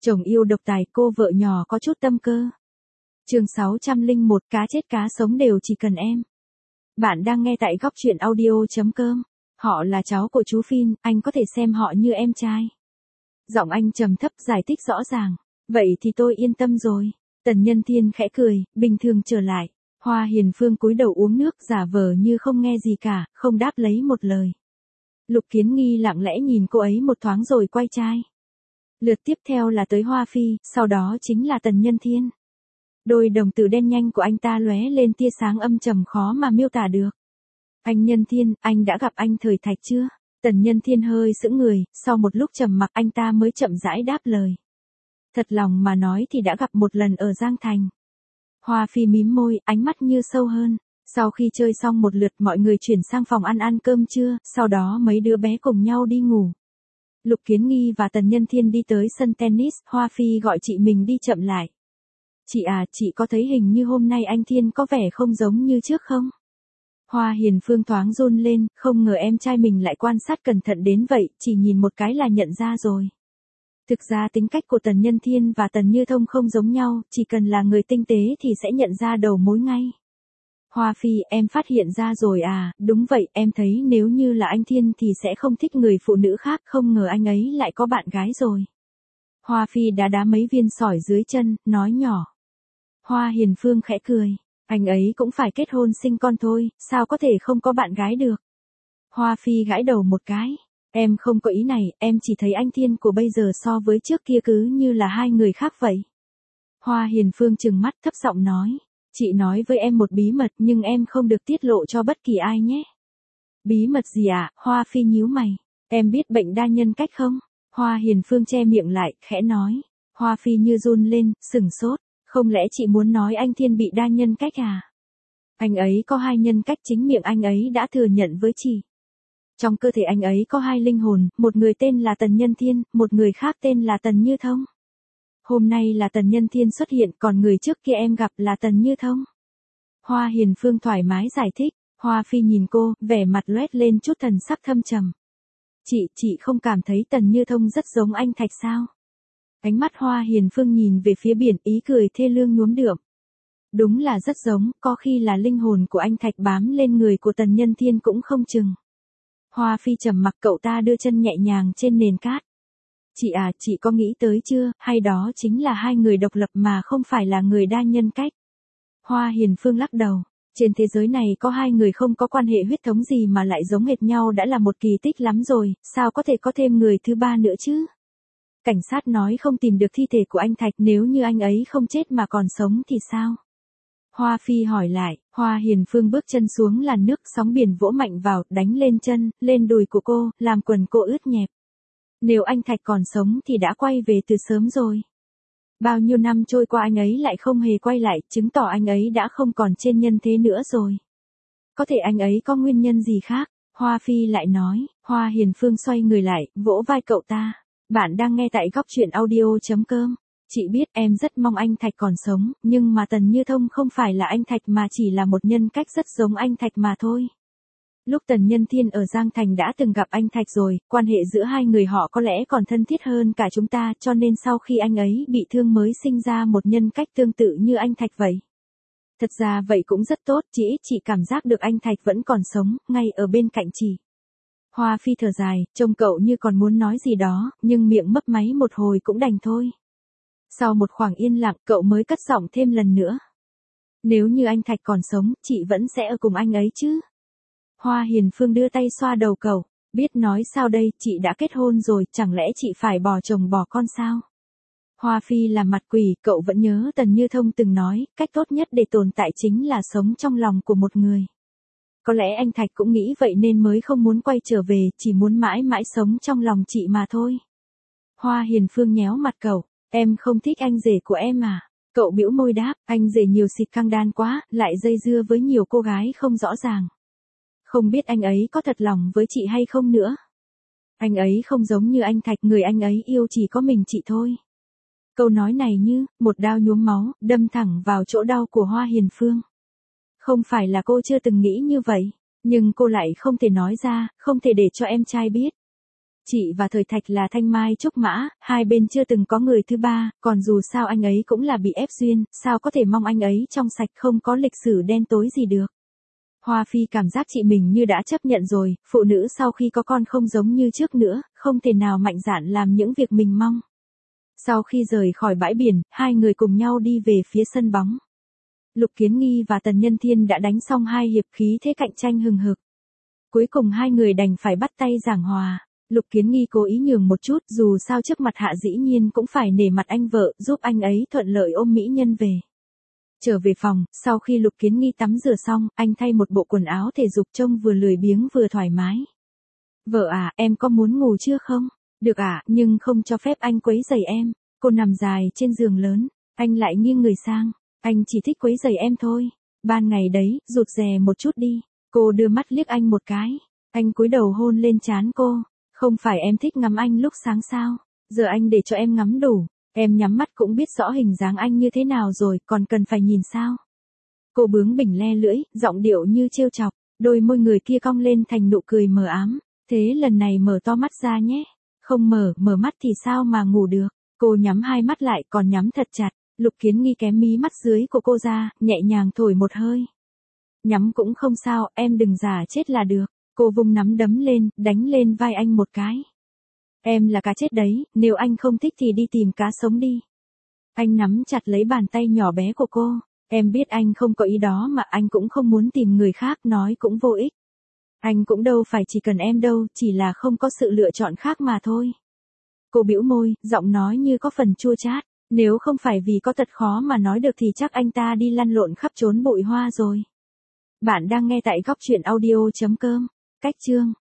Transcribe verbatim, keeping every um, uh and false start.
Chồng yêu độc tài, cô vợ nhỏ có chút tâm cơ. Chương sáu trăm lẻ một, cá chết cá sống đều chỉ cần em. Bạn đang nghe tại góc truyện audio chấm com. Họ là cháu của chú Phin, anh có thể xem họ như em trai. Giọng anh trầm thấp giải thích rõ ràng. Vậy thì tôi yên tâm rồi. Tần Nhân Thiên khẽ cười, bình thường trở lại. Hoa Hiền Phương cúi đầu uống nước giả vờ như không nghe gì cả, không đáp lấy một lời. Lục Kiến Nghi lặng lẽ nhìn cô ấy một thoáng rồi quay chai. Lượt tiếp theo là tới Hoa Phi, sau đó chính là Tần Nhân Thiên. Đôi đồng tử đen nhanh của anh ta lóe lên tia sáng âm trầm khó mà miêu tả được. Anh Nhân Thiên, anh đã gặp anh Thời Thạch chưa? Tần Nhân Thiên hơi sững người, sau một lúc trầm mặc anh ta mới chậm rãi đáp lời. Thật lòng mà nói thì đã gặp một lần ở Giang Thành. Hoa Phi mím môi, ánh mắt như sâu hơn. Sau khi chơi xong một lượt mọi người chuyển sang phòng ăn ăn cơm trưa, sau đó mấy đứa bé cùng nhau đi ngủ. Lục Kiến Nghi và Tần Nhân Thiên đi tới sân tennis, Hoa Phi gọi chị mình đi chậm lại. Chị à, chị có thấy hình như hôm nay anh Thiên có vẻ không giống như trước không? Hoa Hiền Phương thoáng run lên, không ngờ em trai mình lại quan sát cẩn thận đến vậy, chỉ nhìn một cái là nhận ra rồi. Thực ra tính cách của Tần Nhân Thiên và Tần Như Thông không giống nhau, chỉ cần là người tinh tế thì sẽ nhận ra đầu mối ngay. Hoa Phi, em phát hiện ra rồi à, đúng vậy, em thấy nếu như là anh Thiên thì sẽ không thích người phụ nữ khác, không ngờ anh ấy lại có bạn gái rồi. Hoa Phi đá đá mấy viên sỏi dưới chân, nói nhỏ. Hoa Hiền Phương khẽ cười, anh ấy cũng phải kết hôn sinh con thôi, sao có thể không có bạn gái được. Hoa Phi gãi đầu một cái, em không có ý này, em chỉ thấy anh Thiên của bây giờ so với trước kia cứ như là hai người khác vậy. Hoa Hiền Phương trừng mắt thấp giọng nói. Chị nói với em một bí mật nhưng em không được tiết lộ cho bất kỳ ai nhé. Bí mật gì ạ? À? Hoa Phi nhíu mày. Em biết bệnh đa nhân cách không? Hoa Hiền Phương che miệng lại, khẽ nói. Hoa Phi như run lên, sửng sốt. Không lẽ chị muốn nói anh Thiên bị đa nhân cách à? Anh ấy có hai nhân cách, chính miệng anh ấy đã thừa nhận với chị. Trong cơ thể anh ấy có hai linh hồn, một người tên là Tần Nhân Thiên, một người khác tên là Tần Như Thông. Hôm nay là Tần Nhân Thiên xuất hiện, còn người trước kia em gặp là Tần Như Thông. Hoa Hiền Phương thoải mái giải thích. Hoa Phi nhìn cô, vẻ mặt loét lên chút thần sắc thâm trầm. Chị, chị không cảm thấy Tần Như Thông rất giống anh Thạch sao? Ánh mắt Hoa Hiền Phương nhìn về phía biển, ý cười thê lương nhuốm đượm. Đúng là rất giống, có khi là linh hồn của anh Thạch bám lên người của Tần Nhân Thiên cũng không chừng. Hoa Phi trầm mặc, cậu ta đưa chân nhẹ nhàng trên nền cát. Chị à, chị có nghĩ tới chưa, hay đó chính là hai người độc lập mà không phải là người đa nhân cách? Hoa Hiền Phương lắc đầu. Trên thế giới này có hai người không có quan hệ huyết thống gì mà lại giống hệt nhau đã là một kỳ tích lắm rồi, sao có thể có thêm người thứ ba nữa chứ? Cảnh sát nói không tìm được thi thể của anh Thạch, nếu như anh ấy không chết mà còn sống thì sao? Hoa Phi hỏi lại. Hoa Hiền Phương bước chân xuống làn nước, sóng biển vỗ mạnh vào, đánh lên chân, lên đùi của cô, làm quần cô ướt nhẹp. Nếu anh Thạch còn sống thì đã quay về từ sớm rồi. Bao nhiêu năm trôi qua anh ấy lại không hề quay lại, chứng tỏ anh ấy đã không còn trên nhân thế nữa rồi. Có thể anh ấy có nguyên nhân gì khác, Hoa Phi lại nói. Hoa Hiền Phương xoay người lại, vỗ vai cậu ta. Bạn đang nghe tại góc truyện audio chấm com. Chị biết em rất mong anh Thạch còn sống, nhưng mà Tần Như Thông không phải là anh Thạch mà chỉ là một nhân cách rất giống anh Thạch mà thôi. Lúc Tần Nhân Thiên ở Giang Thành đã từng gặp anh Thạch rồi, quan hệ giữa hai người họ có lẽ còn thân thiết hơn cả chúng ta, cho nên sau khi anh ấy bị thương mới sinh ra một nhân cách tương tự như anh Thạch vậy. Thật ra vậy cũng rất tốt, chỉ ít chị cảm giác được anh Thạch vẫn còn sống, ngay ở bên cạnh chị. Hoa Phi thở dài, trông cậu như còn muốn nói gì đó, nhưng miệng mấp máy một hồi cũng đành thôi. Sau một khoảng yên lặng, cậu mới cất giọng thêm lần nữa. Nếu như anh Thạch còn sống, chị vẫn sẽ ở cùng anh ấy chứ? Hoa Hiền Phương đưa tay xoa đầu cậu, biết nói sao đây, chị đã kết hôn rồi, chẳng lẽ chị phải bỏ chồng bỏ con sao? Hoa Phi làm mặt quỷ, cậu vẫn nhớ Tần Như Thông từng nói, cách tốt nhất để tồn tại chính là sống trong lòng của một người. Có lẽ anh Thạch cũng nghĩ vậy nên mới không muốn quay trở về, chỉ muốn mãi mãi sống trong lòng chị mà thôi. Hoa Hiền Phương nhéo mặt cậu, em không thích anh rể của em à? Cậu bĩu môi đáp, anh rể nhiều xịt căng đan quá, lại dây dưa với nhiều cô gái không rõ ràng. Không biết anh ấy có thật lòng với chị hay không nữa. Anh ấy không giống như anh Thạch, người anh ấy yêu chỉ có mình chị thôi. Câu nói này như một đao nhuốm máu, đâm thẳng vào chỗ đau của Hoa Hiền Phương. Không phải là cô chưa từng nghĩ như vậy, nhưng cô lại không thể nói ra, không thể để cho em trai biết. Chị và Thời Thạch là thanh mai trúc mã, hai bên chưa từng có người thứ ba, còn dù sao anh ấy cũng là bị ép duyên, sao có thể mong anh ấy trong sạch không có lịch sử đen tối gì được. Hoa Phi cảm giác chị mình như đã chấp nhận rồi, phụ nữ sau khi có con không giống như trước nữa, không thể nào mạnh dạn làm những việc mình mong. Sau khi rời khỏi bãi biển, hai người cùng nhau đi về phía sân bóng. Lục Kiến Nghi và Tần Nhân Thiên đã đánh xong hai hiệp, khí thế cạnh tranh hừng hực. Cuối cùng hai người đành phải bắt tay giảng hòa. Lục Kiến Nghi cố ý nhường một chút, dù sao trước mặt Hạ dĩ nhiên cũng phải nể mặt anh vợ, giúp anh ấy thuận lợi ôm mỹ nhân về. Trở về phòng, sau khi Lục Kiến Nghi tắm rửa xong, anh thay một bộ quần áo thể dục trông vừa lười biếng vừa thoải mái. Vợ à, em có muốn ngủ chưa không? Được ạ, à, nhưng không cho phép anh quấy rầy em. Cô nằm dài trên giường lớn, anh lại nghiêng người sang. Anh chỉ thích quấy rầy em thôi. Ban ngày đấy, rụt rè một chút đi. Cô đưa mắt liếc anh một cái. Anh cúi đầu hôn lên trán cô. Không phải em thích ngắm anh lúc sáng sao? Giờ anh để cho em ngắm đủ. Em nhắm mắt cũng biết rõ hình dáng anh như thế nào rồi, còn cần phải nhìn sao? Cô bướng bỉnh le lưỡi, giọng điệu như trêu chọc. Đôi môi người kia cong lên thành nụ cười mờ ám. Thế lần này mở to mắt ra nhé. Không mở, mở mắt thì sao mà ngủ được. Cô nhắm hai mắt lại, còn nhắm thật chặt. Lục Kiến Nghi kém mí mắt dưới của cô ra, nhẹ nhàng thổi một hơi. Nhắm cũng không sao, em đừng giả chết là được. Cô vung nắm đấm lên, đánh lên vai anh một cái. Em là cá chết đấy, nếu anh không thích thì đi tìm cá sống đi. Anh nắm chặt lấy bàn tay nhỏ bé của cô. Em biết anh không có ý đó mà anh cũng không muốn tìm người khác, nói cũng vô ích. Anh cũng đâu phải chỉ cần em đâu, chỉ là không có sự lựa chọn khác mà thôi. Cô bĩu môi, giọng nói như có phần chua chát. Nếu không phải vì có tật khó mà nói được thì chắc anh ta đi lăn lộn khắp trốn bụi hoa rồi. Bạn đang nghe tại góc truyện audio chấm com. Cách chương